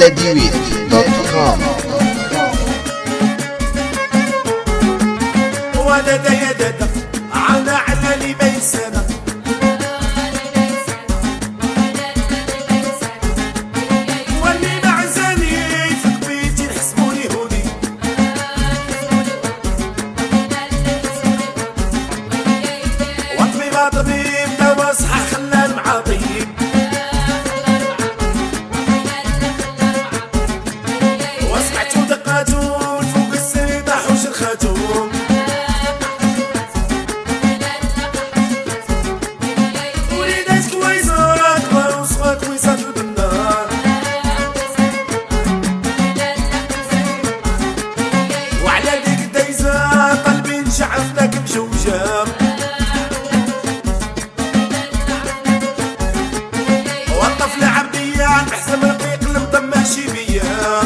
بلديويز.com. ولدي يدد عنا على لي بيسنا واللي معزاني في بيتي نحسبوني هوني وطبيب طبيب دوا صحة خلى المعاطيب وسمعتو دقاتو فوق السري طاحو شرخاتو شعفتك مشوشة والطفل عبديان بحسب رقيق المضم ماشي بيا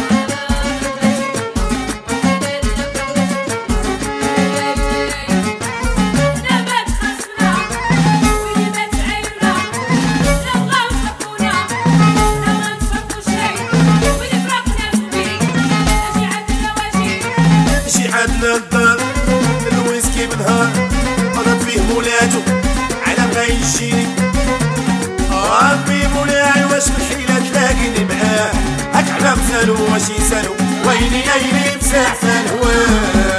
شي عدنا الدار الويسكي بنهار مرض فيه مولاتو على ما يجيني ربي مولاي واش الحيلة تلاقيني معاه هاك على مثالو واش يسالو ويلي يا يلي مساح فالهواه